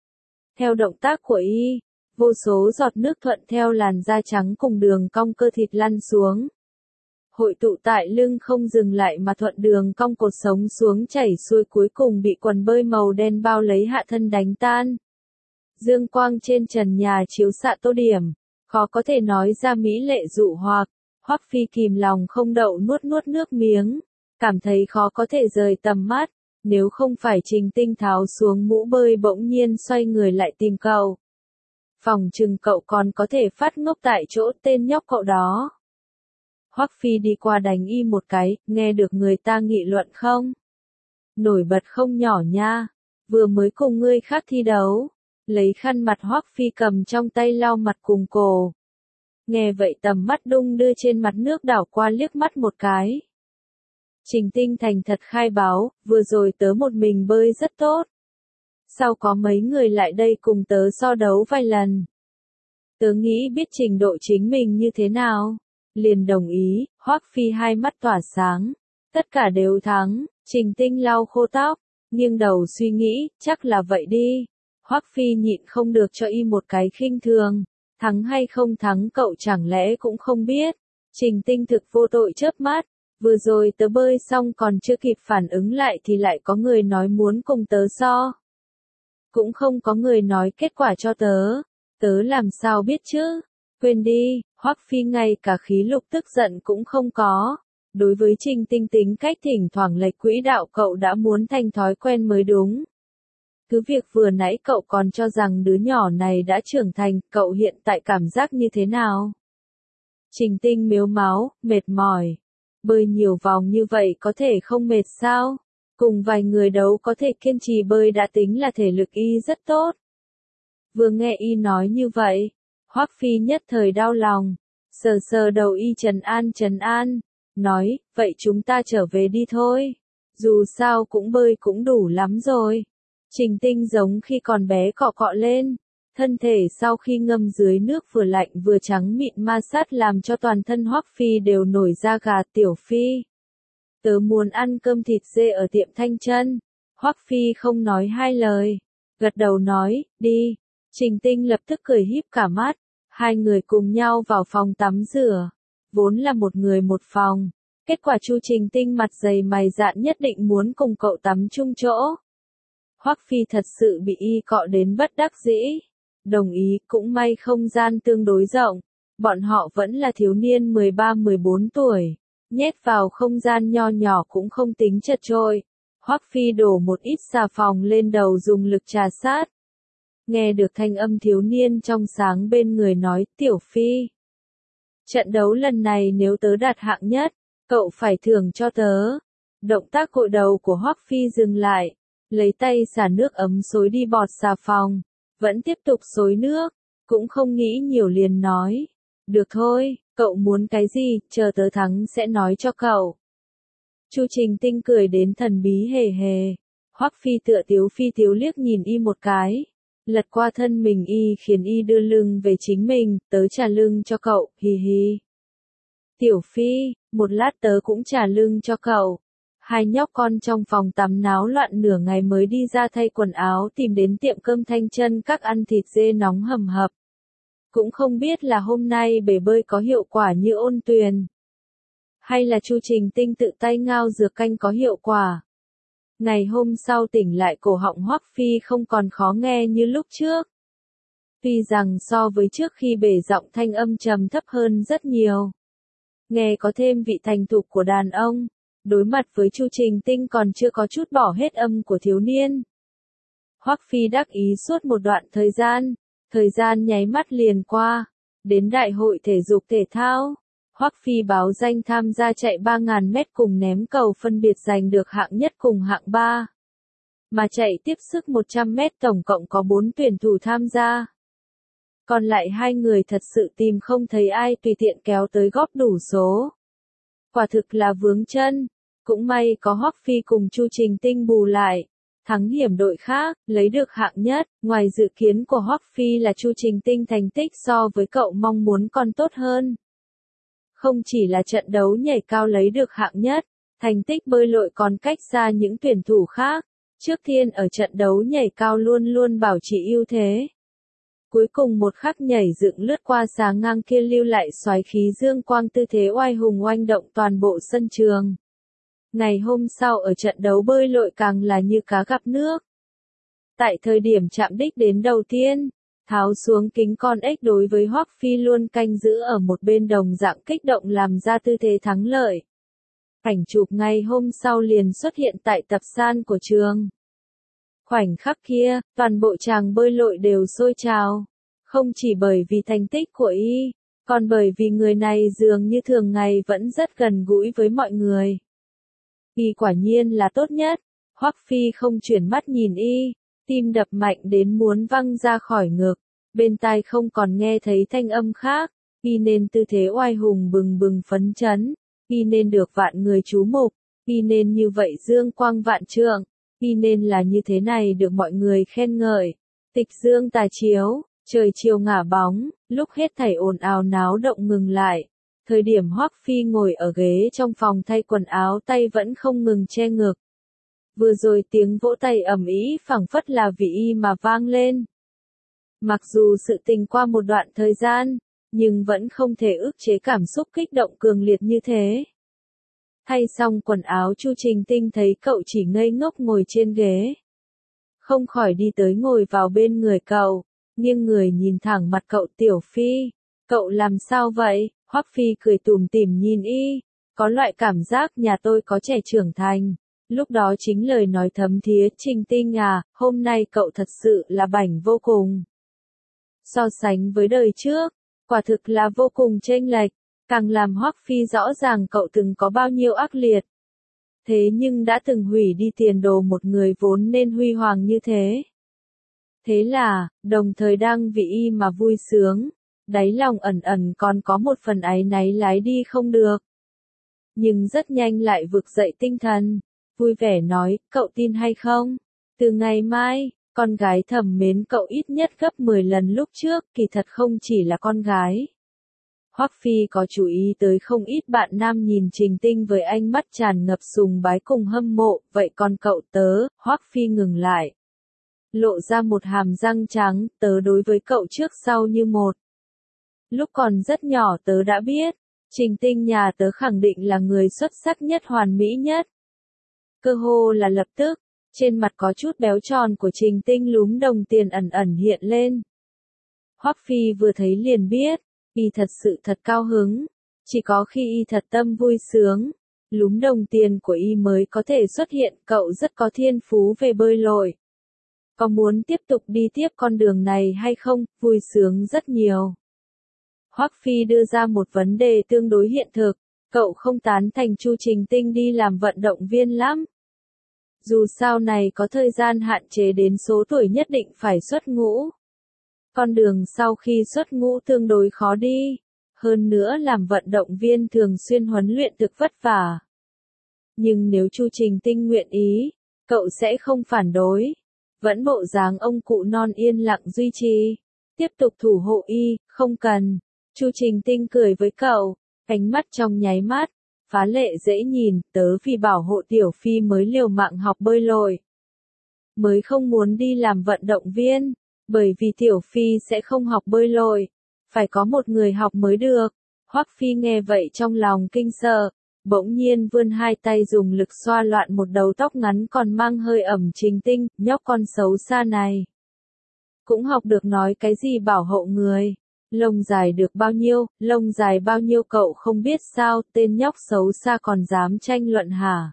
Theo động tác của y, vô số giọt nước thuận theo làn da trắng cùng đường cong cơ thịt lăn xuống. Hội tụ tại lưng không dừng lại mà thuận đường cong cột sống xuống chảy xuôi, cuối cùng bị quần bơi màu đen bao lấy hạ thân đánh tan. Dương quang trên trần nhà chiếu xạ tô điểm, khó có thể nói ra mỹ lệ dụ hoặc. Hoắc Phi kìm lòng không đậu nuốt nước miếng, cảm thấy khó có thể rời tầm mắt, Nếu không phải Trình Tinh tháo xuống mũ bơi bỗng nhiên xoay người lại tìm cậu. Phòng chừng cậu còn có thể phát ngốc tại chỗ tên nhóc cậu đó. Hoắc Phi đi qua đánh y một cái, nghe được người ta nghị luận không? Nổi bật không nhỏ nha, vừa mới cùng người khác thi đấu. Lấy khăn mặt Hoắc Phi cầm trong tay lau mặt cùng cổ. Nghe vậy tầm mắt đung đưa trên mặt nước đảo qua liếc mắt một cái. Trình Tinh thành thật khai báo, vừa rồi tớ một mình bơi rất tốt. Sau có mấy người lại đây cùng tớ so đấu vài lần. Tớ nghĩ biết trình độ chính mình như thế nào. Liền đồng ý, Hoắc Phi hai mắt tỏa sáng. Tất cả đều thắng, Trình Tinh lau khô tóc, nghiêng đầu suy nghĩ, chắc là vậy đi. Hoắc Phi nhịn không được cho y một cái khinh thường. Thắng hay không thắng cậu chẳng lẽ cũng không biết. Trình Tinh thực vô tội chớp mắt. Vừa rồi tớ bơi xong còn chưa kịp phản ứng lại thì lại có người nói muốn cùng tớ so. Cũng không có người nói kết quả cho tớ. Tớ làm sao biết chứ? Quên đi, Hoắc Phi ngay cả khí lục tức giận cũng không có. Đối với Trình Tinh tính cách thỉnh thoảng lệch quỹ đạo cậu đã muốn thành thói quen mới đúng. Cứ việc vừa nãy cậu còn cho rằng đứa nhỏ này đã trưởng thành, cậu hiện tại cảm giác như thế nào? Trình Tinh mếu máu, mệt mỏi. Bơi nhiều vòng như vậy có thể không mệt sao? Cùng vài người đấu có thể kiên trì bơi đã tính là thể lực y rất tốt. Vừa nghe y nói như vậy, Hoắc Phi nhất thời đau lòng, sờ sờ đầu y trấn an, nói, vậy chúng ta trở về đi thôi. Dù sao cũng bơi cũng đủ lắm rồi. Trình Tinh giống khi còn bé cọ cọ lên. Thân thể sau khi ngâm dưới nước vừa lạnh vừa trắng mịn ma sát làm cho toàn thân Hoắc Phi đều nổi da gà. Tiểu Phi, tớ muốn ăn cơm thịt dê ở tiệm Thanh Chân. Hoắc Phi không nói hai lời, gật đầu nói, đi. Trình Tinh lập tức cười híp cả mắt, hai người cùng nhau vào phòng tắm rửa. Vốn là một người một phòng, kết quả Chu Trình Tinh mặt dày mày dạn nhất định muốn cùng cậu tắm chung chỗ. Hoắc Phi thật sự bị y cọ đến bất đắc dĩ. Đồng ý, cũng may không gian tương đối rộng. Bọn họ vẫn là thiếu niên 13-14 tuổi. Nhét vào không gian nho nhỏ cũng không tính chật trội. Hoắc Phi đổ một ít xà phòng lên đầu dùng lực trà sát. Nghe được thanh âm thiếu niên trong sáng bên người nói, Tiểu Phi, trận đấu lần này nếu tớ đạt hạng nhất, cậu phải thưởng cho tớ. Động tác gội đầu của Hoắc Phi dừng lại, lấy tay xả nước ấm xối đi bọt xà phòng, vẫn tiếp tục xối nước, cũng không nghĩ nhiều liền nói, được thôi, cậu muốn cái gì, chờ tớ thắng sẽ nói cho cậu. Chu Trình Tinh cười đến thần bí hề hề, Hoắc Phi tựa tiếu phi tiếu liếc nhìn y một cái, lật qua thân mình y khiến y đưa lưng về chính mình, tớ trả lưng cho cậu, hì hì. Tiểu Phi, một lát tớ cũng trả lưng cho cậu. Hai nhóc con trong phòng tắm náo loạn nửa ngày mới đi ra thay quần áo tìm đến tiệm cơm Thanh Chân các ăn thịt dê nóng hầm hập. Cũng không biết là hôm nay bể bơi có hiệu quả như Ôn Tuyền, hay là Chu Trình Tinh tự tay ngao dược canh có hiệu quả. Ngày hôm sau tỉnh lại cổ họng Hoắc Phi không còn khó nghe như lúc trước. Tuy rằng so với trước khi bể giọng thanh âm trầm thấp hơn rất nhiều. Nghe có thêm vị thành thục của đàn ông. Đối mặt với Chu Trình Tinh còn chưa có chút bỏ hết âm của thiếu niên. Hoắc Phi đắc ý suốt một đoạn thời gian nháy mắt liền qua. Đến đại hội thể dục thể thao, Hoắc Phi báo danh tham gia chạy 3.000 mét cùng ném cầu phân biệt giành được hạng nhất cùng hạng 3. Mà chạy tiếp sức 100 mét tổng cộng có 4 tuyển thủ tham gia. Còn lại hai người thật sự tìm không thấy ai tùy tiện kéo tới góp đủ số. Quả thực là vướng chân. Cũng may có Hoắc Phi cùng Chu Trình Tinh bù lại, thắng hiểm đội khác, lấy được hạng nhất. Ngoài dự kiến của Hoắc Phi là Chu Trình Tinh thành tích so với cậu mong muốn còn tốt hơn. Không chỉ là trận đấu nhảy cao lấy được hạng nhất, thành tích bơi lội còn cách xa những tuyển thủ khác. Trước tiên ở trận đấu nhảy cao luôn luôn bảo trì ưu thế. Cuối cùng một khắc nhảy dựng lướt qua xà ngang kia lưu lại xoáy khí dương quang tư thế oai hùng oanh động toàn bộ sân trường. Ngày hôm sau ở trận đấu bơi lội càng là như cá gặp nước. Tại thời điểm chạm đích đến đầu tiên, tháo xuống kính con ếch đối với Hoắc Phi luôn canh giữ ở một bên đồng dạng kích động làm ra tư thế thắng lợi. Ảnh chụp ngày hôm sau liền xuất hiện tại tập san của trường. Khoảnh khắc kia, toàn bộ chàng bơi lội đều sôi trào. Không chỉ bởi vì thành tích của y, còn bởi vì người này dường như thường ngày vẫn rất gần gũi với mọi người. Y quả nhiên là tốt nhất. Hoắc Phi không chuyển mắt nhìn y, tim đập mạnh đến muốn văng ra khỏi ngực, bên tai không còn nghe thấy thanh âm khác. Y nên tư thế oai hùng bừng bừng phấn chấn, y nên được vạn người chú mục, y nên như vậy dương quang vạn trượng, y nên là như thế này được mọi người khen ngợi. Tịch dương tà chiếu, trời chiều ngả bóng, lúc hết thảy ồn ào náo động ngừng lại. Thời điểm Hoắc Phi ngồi ở ghế trong phòng thay quần áo, tay vẫn không ngừng che ngực. Vừa rồi tiếng vỗ tay ầm ĩ phảng phất là vì y mà vang lên. Mặc dù sự tình qua một đoạn thời gian, nhưng vẫn không thể ức chế cảm xúc kích động cường liệt như thế. Thay xong quần áo, Chu Trình Tinh thấy cậu chỉ ngây ngốc ngồi trên ghế. Không khỏi đi tới ngồi vào bên người cậu, nghiêng người nhìn thẳng mặt cậu. Tiểu Phi, cậu làm sao vậy? Hoắc Phi cười tủm tỉm nhìn y, có loại cảm giác nhà tôi có trẻ trưởng thành. Lúc đó chính lời nói thấm thía. Trình Tinh à, hôm nay cậu thật sự là bảnh vô cùng. So sánh với đời trước, quả thực là vô cùng chênh lệch, càng làm Hoắc Phi rõ ràng cậu từng có bao nhiêu ác liệt. Thế nhưng đã từng hủy đi tiền đồ một người vốn nên huy hoàng như thế. Thế là, đồng thời đang vì y mà vui sướng, đáy lòng ẩn ẩn còn có một phần áy náy lái đi không được. Nhưng rất nhanh lại vực dậy tinh thần, vui vẻ nói, cậu tin hay không? Từ ngày mai, con gái thầm mến cậu ít nhất gấp 10 lần lúc trước, kỳ thật không chỉ là con gái. Hoắc Phi có chú ý tới không ít bạn nam nhìn Trình Tinh với ánh mắt tràn ngập sùng bái cùng hâm mộ, vậy còn cậu tớ? Hoắc Phi ngừng lại, lộ ra một hàm răng trắng, tớ đối với cậu trước sau như một. Lúc còn rất nhỏ tớ đã biết, Trình Tinh nhà tớ khẳng định là người xuất sắc nhất, hoàn mỹ nhất. Cơ hồ là lập tức, trên mặt có chút béo tròn của Trình Tinh lúm đồng tiền ẩn ẩn hiện lên. Hoắc Phi vừa thấy liền biết, y thật sự thật cao hứng, chỉ có khi y thật tâm vui sướng, lúm đồng tiền của y mới có thể xuất hiện. Cậu rất có thiên phú về bơi lội. Có muốn tiếp tục đi tiếp con đường này hay không? Vui sướng rất nhiều. Hoắc Phi đưa ra một vấn đề tương đối hiện thực, cậu không tán thành Chu Trình Tinh đi làm vận động viên lắm. Dù sao này có thời gian hạn chế đến số tuổi nhất định phải xuất ngũ. Con đường sau khi xuất ngũ tương đối khó đi, hơn nữa làm vận động viên thường xuyên huấn luyện thực vất vả. Nhưng nếu Chu Trình Tinh nguyện ý, cậu sẽ không phản đối. Vẫn bộ dáng ông cụ non yên lặng duy trì, tiếp tục thủ hộ y, không cần. Chu Trình Tinh cười với cậu, ánh mắt trong nháy mắt, phá lệ dễ nhìn, tớ vì bảo hộ Tiểu Phi mới liều mạng học bơi lội. Mới không muốn đi làm vận động viên, bởi vì Tiểu Phi sẽ không học bơi lội, phải có một người học mới được. Hoắc Phi nghe vậy trong lòng kinh sợ, bỗng nhiên vươn hai tay dùng lực xoa loạn một đầu tóc ngắn còn mang hơi ẩm Trình Tinh, nhóc con xấu xa này. Cũng học được nói cái gì bảo hộ người. Lông dài được bao nhiêu, lông dài bao nhiêu cậu không biết sao, tên nhóc xấu xa còn dám tranh luận hả?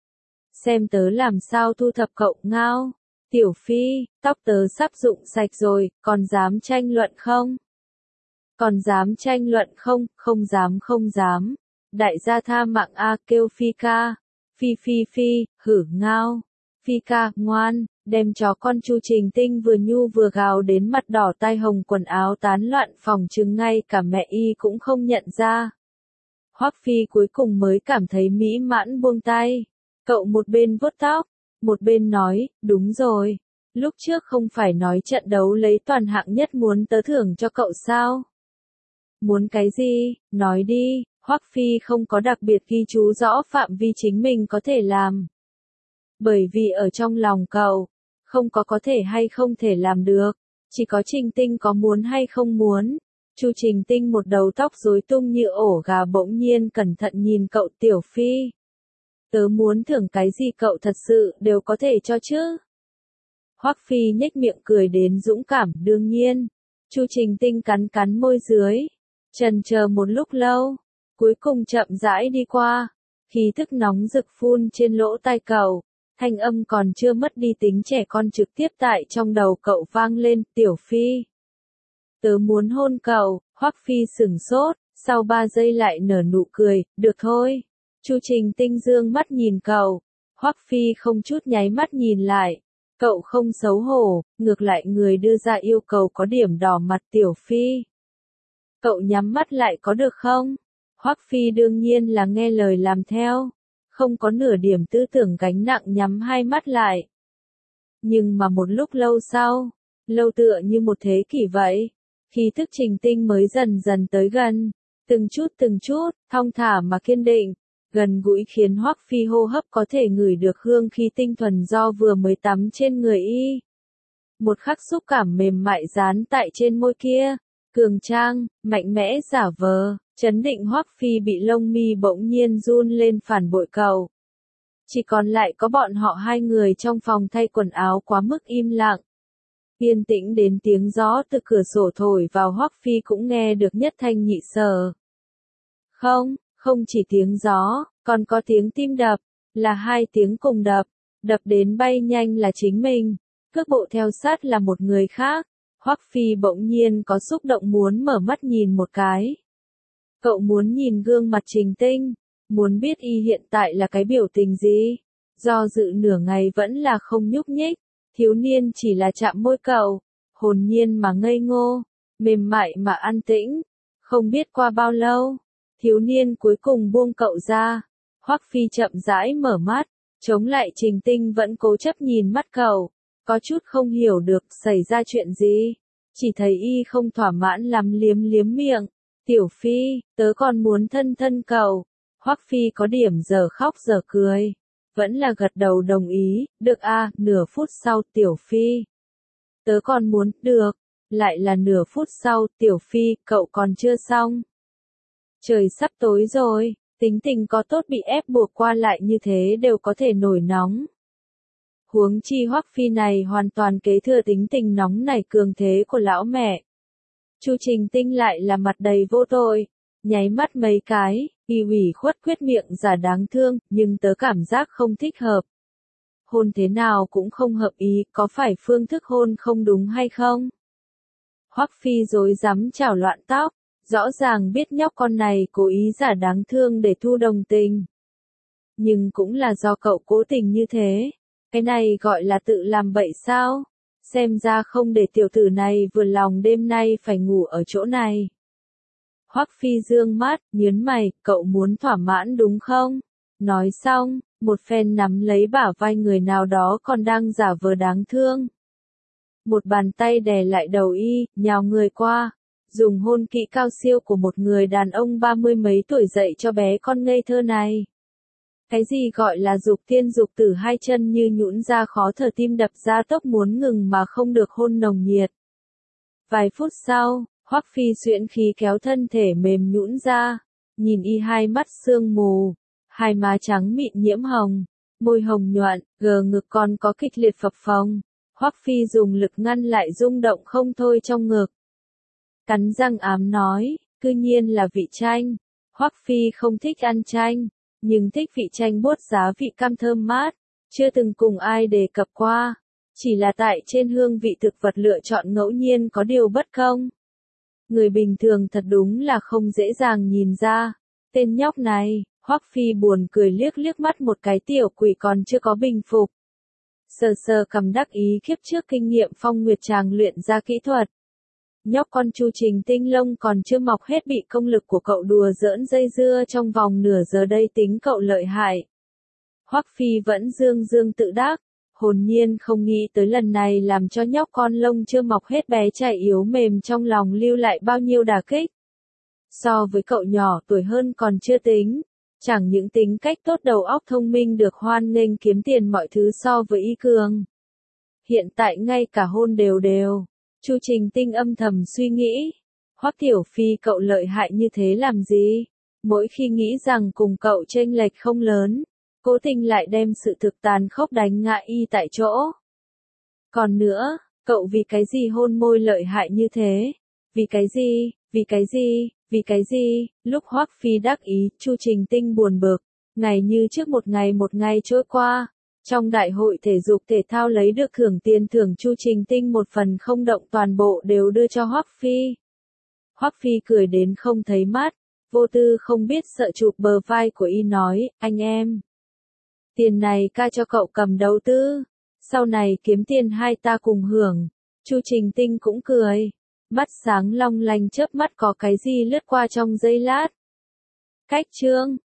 Xem tớ làm sao thu thập cậu ngao. Tiểu Phi, tóc tớ sắp rụng sạch rồi, còn dám tranh luận không? Còn dám tranh luận không? Không dám không dám. Đại gia tha mạng a, kêu Phi ca. Phi Phi Phi, hử ngao. Phi ca, ngoan. Đem chó con. Chu Trình Tinh vừa nhu vừa gào đến mặt đỏ tai hồng, quần áo tán loạn, phòng chừng ngay cả mẹ y cũng không nhận ra. Hoắc Phi cuối cùng mới cảm thấy mỹ mãn buông tay. Cậu một bên vuốt tóc, một bên nói, đúng rồi. Lúc trước không phải nói trận đấu lấy toàn hạng nhất muốn tớ thưởng cho cậu sao? Muốn cái gì, nói đi. Hoắc Phi không có đặc biệt ghi chú rõ phạm vi chính mình có thể làm. Bởi vì ở trong lòng cậu, không có thể hay không thể làm được, chỉ có Trình Tinh có muốn hay không muốn. Chu Trình Tinh một đầu tóc rối tung như ổ gà bỗng nhiên cẩn thận nhìn cậu. Tiểu Phi, tớ muốn thưởng cái gì cậu thật sự đều có thể cho chứ? Hoắc Phi nhếch miệng cười đến dũng cảm, đương nhiên. Chu Trình Tinh cắn cắn môi dưới, chần chờ một lúc lâu, cuối cùng chậm rãi đi qua. Khí thức nóng rực phun trên lỗ tai cậu, thanh âm còn chưa mất đi tính trẻ con trực tiếp tại trong đầu cậu vang lên, Tiểu Phi. Tớ muốn hôn cậu, Hoắc Phi sửng sốt, sau 3 giây lại nở nụ cười, được thôi. Chu Trình Tinh dương mắt nhìn cậu, Hoắc Phi không chút nháy mắt nhìn lại. Cậu không xấu hổ, ngược lại người đưa ra yêu cầu có điểm đỏ mặt Tiểu Phi. Cậu nhắm mắt lại có được không? Hoắc Phi đương nhiên là nghe lời làm theo, không có nửa điểm tư tưởng gánh nặng nhắm hai mắt lại. Nhưng mà một lúc lâu sau, lâu tựa như một thế kỷ vậy, khí thức Trình Tinh mới dần dần tới gần, từng chút, thong thả mà kiên định, gần gũi khiến Hoắc Phi hô hấp có thể ngửi được hương khí tinh thuần do vừa mới tắm trên người y. Một khắc xúc cảm mềm mại dán tại trên môi kia, cường trang, mạnh mẽ giả vờ, chấn định Hoắc Phi bị lông mi bỗng nhiên run lên phản bội cậu. Chỉ còn lại có bọn họ hai người trong phòng thay quần áo quá mức im lặng. Yên tĩnh đến tiếng gió từ cửa sổ thổi vào Hoắc Phi cũng nghe được nhất thanh nhị sở. Không chỉ tiếng gió, còn có tiếng tim đập, là hai tiếng cùng đập đến bay nhanh là chính mình, cước bộ theo sát là một người khác. Hoắc Phi bỗng nhiên có xúc động muốn mở mắt nhìn một cái. Cậu muốn nhìn gương mặt Trình Tinh, muốn biết y hiện tại là cái biểu tình gì. Do dự nửa ngày vẫn là không nhúc nhích, thiếu niên chỉ là chạm môi cậu, hồn nhiên mà ngây ngô, mềm mại mà an tĩnh. Không biết qua bao lâu, thiếu niên cuối cùng buông cậu ra. Hoắc Phi chậm rãi mở mắt, chống lại Trình Tinh vẫn cố chấp nhìn mắt cậu, có chút không hiểu được xảy ra chuyện gì. Chỉ thấy y không thỏa mãn lắm liếm miệng. Tiểu Phi, tớ còn muốn thân thân cậu. Hoắc Phi có điểm giờ khóc giờ cười. Vẫn là gật đầu đồng ý, được a. Nửa phút sau Tiểu Phi. Tớ còn muốn, được. Lại là nửa phút sau, Tiểu Phi, cậu còn chưa xong. Trời sắp tối rồi, tính tình có tốt bị ép buộc qua lại như thế đều có thể nổi nóng. Huống chi Hoắc Phi này hoàn toàn kế thừa tính tình nóng nảy cường thế của lão mẹ. Chu Trình Tinh lại là mặt đầy vô tội, nháy mắt mấy cái, y ủy khuất quyết miệng giả đáng thương, nhưng tớ cảm giác không thích hợp. Hôn thế nào cũng không hợp ý, có phải phương thức hôn không đúng hay không? Hoắc Phi rối rắm chảo loạn tóc, rõ ràng biết nhóc con này cố ý giả đáng thương để thu đồng tình. Nhưng cũng là do cậu cố tình như thế. Cái này gọi là tự làm bậy sao? Xem ra không để tiểu tử này vừa lòng đêm nay phải ngủ ở chỗ này. Hoắc Phi dương mắt, nhớn mày, cậu muốn thỏa mãn đúng không? Nói xong, một phen nắm lấy bả vai người nào đó còn đang giả vờ đáng thương. Một bàn tay đè lại đầu y, nhào người qua, dùng hôn kỹ cao siêu của một người đàn ông 30 mấy tuổi dạy cho bé con ngây thơ này. Cái gì gọi là dục tiên dục tử, hai chân như nhũn ra khó thở, tim đập ra tốc muốn ngừng mà không được hôn nồng nhiệt. Vài phút sau, Hoắc Phi xuyễn khí kéo thân thể mềm nhũn ra, nhìn y hai mắt sương mù, hai má trắng mịn nhiễm hồng, môi hồng nhuận, gờ ngực còn có kịch liệt phập phồng. Hoắc Phi dùng lực ngăn lại rung động không thôi trong ngực. Cắn răng ám nói, cư nhiên là vị chanh. Hoắc Phi không thích ăn chanh, nhưng thích vị chanh bốt giá vị cam thơm mát, chưa từng cùng ai đề cập qua. Chỉ là tại trên hương vị thực vật lựa chọn ngẫu nhiên có điều bất công. Người bình thường thật đúng là không dễ dàng nhìn ra. Tên nhóc này, Hoắc Phi buồn cười liếc mắt một cái, tiểu quỷ còn chưa có bình phục. Sờ cằm đắc ý kiếp trước kinh nghiệm Phong Nguyệt chàng luyện ra kỹ thuật. Nhóc con Chu Trình Tinh lông còn chưa mọc hết bị công lực của cậu đùa giỡn dây dưa trong vòng nửa giờ đây tính cậu lợi hại. Hoắc Phi vẫn dương tự đắc, hồn nhiên không nghĩ tới lần này làm cho nhóc con lông chưa mọc hết bé trai yếu mềm trong lòng lưu lại bao nhiêu đả kích. So với cậu nhỏ tuổi hơn còn chưa tính, chẳng những tính cách tốt đầu óc thông minh được hoan nghênh kiếm tiền mọi thứ so với y cường. Hiện tại ngay cả hôn đều. Chu Trình Tinh âm thầm suy nghĩ, Hoắc Tiểu Phi cậu lợi hại như thế làm gì? Mỗi khi nghĩ rằng cùng cậu chênh lệch không lớn, cố tình lại đem sự thực tàn khốc đánh ngã y tại chỗ. Còn nữa, cậu vì cái gì hôn môi lợi hại như thế? Vì cái gì? Lúc Hoắc Phi đắc ý, Chu Trình Tinh buồn bực, Ngày như trước một ngày trôi qua. Trong đại hội thể dục thể thao lấy được tiền thưởng Chu Trình Tinh một phần không động toàn bộ đều đưa cho Hoắc Phi. Hoắc Phi cười đến không thấy mắt, vô tư không biết sợ chụp bờ vai của y nói, anh em. Tiền này ca cho cậu cầm đầu tư, sau này kiếm tiền hai ta cùng hưởng. Chu Trình Tinh cũng cười, mắt sáng long lanh chớp mắt có cái gì lướt qua trong giây lát. Cách chương